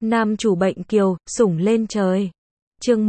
Nam chủ bệnh kiều, sủng lên trời. Chương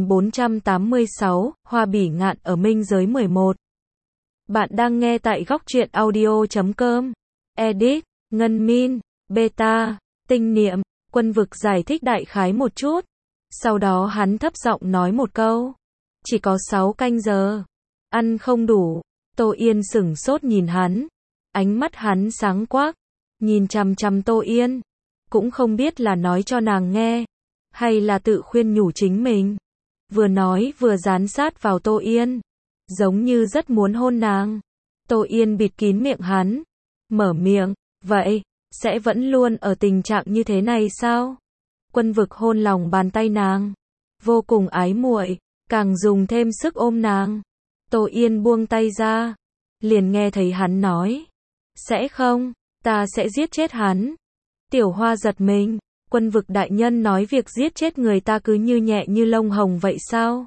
1486, Hoa bỉ ngạn ở minh giới 11. Bạn đang nghe tại góc truyện audio.com. Edit, Ngân Min, Beta, Tinh Niệm. Quân vực giải thích đại khái một chút. Sau đó hắn thấp giọng nói một câu. Chỉ có 6 canh giờ. Ăn không đủ. Tô Yên sửng sốt nhìn hắn. Ánh mắt hắn sáng quắc. Nhìn chằm chằm Tô Yên. Cũng không biết là nói cho nàng nghe. Hay là tự khuyên nhủ chính mình. Vừa nói vừa dán sát vào Tô Yên. Giống như rất muốn hôn nàng. Tô Yên bịt kín miệng hắn. Mở miệng. Vậy, sẽ vẫn luôn ở tình trạng như thế này sao? Quân vực hôn lòng bàn tay nàng. Vô cùng ái muội, càng dùng thêm sức ôm nàng. Tô Yên buông tay ra. Liền nghe thấy hắn nói. Sẽ không, ta sẽ giết chết hắn. Tiểu Hoa giật mình. Quân vực đại nhân nói việc giết chết người ta cứ như nhẹ như lông hồng vậy sao?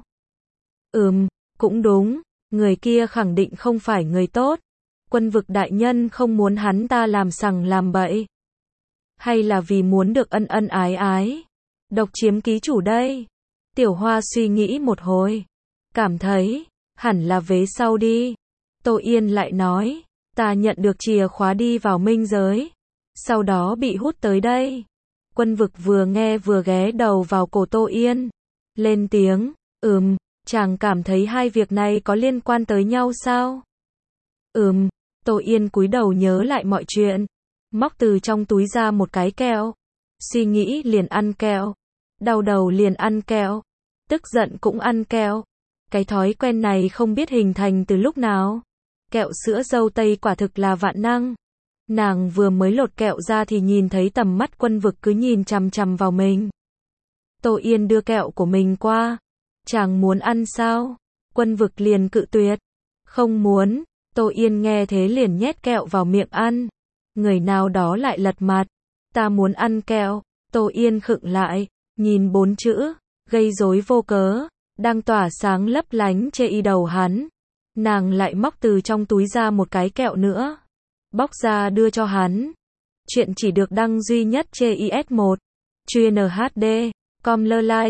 Cũng đúng. Người kia khẳng định không phải người tốt. Quân vực đại nhân không muốn hắn ta làm sằng làm bậy. Hay là vì muốn được ân ân ái ái. Độc chiếm ký chủ đây. Tiểu Hoa suy nghĩ một hồi. Cảm thấy, hẳn là vế sau đi. Tô Yên lại nói, ta nhận được chìa khóa đi vào minh giới. Sau đó bị hút tới đây. Quân vực vừa nghe vừa ghé đầu vào cổ Tô Yên. Lên tiếng, chàng cảm thấy hai việc này có liên quan tới nhau sao? Tô Yên cúi đầu nhớ lại mọi chuyện. Móc từ trong túi ra một cái kẹo. Suy nghĩ liền ăn kẹo. Đau đầu liền ăn kẹo. Tức giận cũng ăn kẹo. Cái thói quen này không biết hình thành từ lúc nào. Kẹo sữa dâu tây quả thực là vạn năng. Nàng vừa mới lột kẹo ra thì nhìn thấy tầm mắt quân vực cứ nhìn chằm chằm vào mình. Tô Yên đưa kẹo của mình qua. Chàng muốn ăn sao? Quân vực liền cự tuyệt. Không muốn. Tô Yên nghe thế liền nhét kẹo vào miệng ăn. Người nào đó lại lật mặt. Ta muốn ăn kẹo. Tô Yên khựng lại. Nhìn 4 chữ. Gây rối vô cớ. Đang tỏa sáng lấp lánh trên đầu hắn. Nàng lại móc từ trong túi ra một cái kẹo nữa. Bóc ra đưa cho hắn. Chuyện chỉ được đăng duy nhất trên IS1. Chuyên HD. Comlerline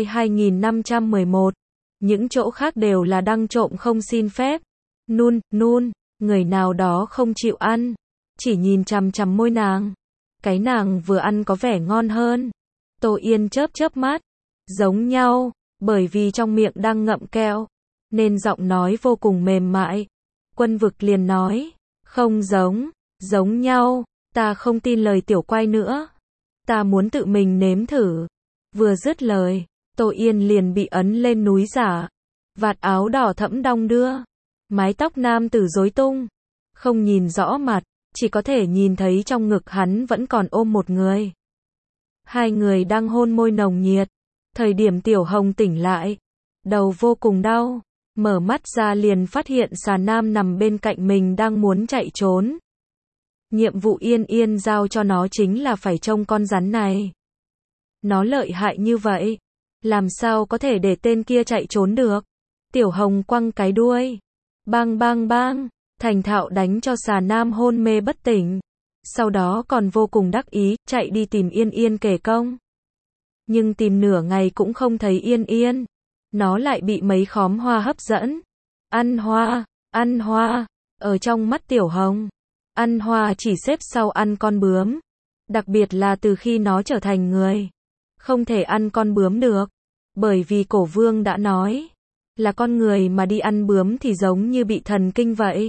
2511. Những chỗ khác đều là đăng trộm không xin phép. Nun. Người nào đó không chịu ăn. Chỉ nhìn chằm chằm môi nàng. Cái nàng vừa ăn có vẻ ngon hơn. Tô Yên chớp mắt. Giống nhau. Bởi vì trong miệng đang ngậm kẹo. Nên giọng nói vô cùng mềm mại. Quân vực liền nói. Không giống nhau. Ta không tin lời tiểu quay nữa. Ta muốn tự mình nếm thử. Vừa dứt lời. Tô Yên liền bị ấn lên núi giả. Vạt áo đỏ thẫm đong đưa. Mái tóc nam tử rối tung. Không nhìn rõ mặt. Chỉ có thể nhìn thấy trong ngực hắn vẫn còn ôm một người. Hai người đang hôn môi nồng nhiệt. Thời điểm Tiểu Hồng tỉnh lại. Đầu vô cùng đau. Mở mắt ra liền phát hiện xà nam nằm bên cạnh mình đang muốn chạy trốn. Nhiệm vụ Yên giao cho nó chính là phải trông con rắn này. Nó lợi hại như vậy. Làm sao có thể để tên kia chạy trốn được. Tiểu Hồng quăng cái đuôi. Bang. Thành thạo đánh cho xà nam hôn mê bất tỉnh. Sau đó còn vô cùng đắc ý, chạy đi tìm Yên kể công. Nhưng tìm nửa ngày cũng không thấy Yên. Nó lại bị mấy khóm hoa hấp dẫn. Ăn hoa. Ở trong mắt Tiểu Hồng. Ăn hoa chỉ xếp sau ăn con bướm. Đặc biệt là từ khi nó trở thành người. Không thể ăn con bướm được. Bởi vì Cổ Vương đã nói. Là con người mà đi ăn bướm thì giống như bị thần kinh vậy.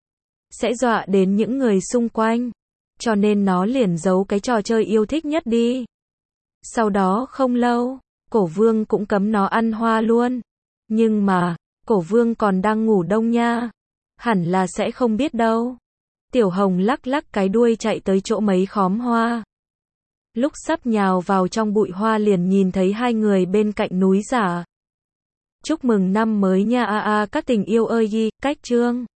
Sẽ dọa đến những người xung quanh. Cho nên nó liền giấu cái trò chơi yêu thích nhất đi. Sau đó không lâu, Cổ Vương cũng cấm nó ăn hoa luôn. Nhưng mà, Cổ Vương còn đang ngủ đông nha. Hẳn là sẽ không biết đâu. Tiểu Hồng lắc cái đuôi chạy tới chỗ mấy khóm hoa. Lúc sắp nhào vào trong bụi hoa liền nhìn thấy hai người bên cạnh núi giả. Chúc mừng năm mới nha các tình yêu ơi cách chương.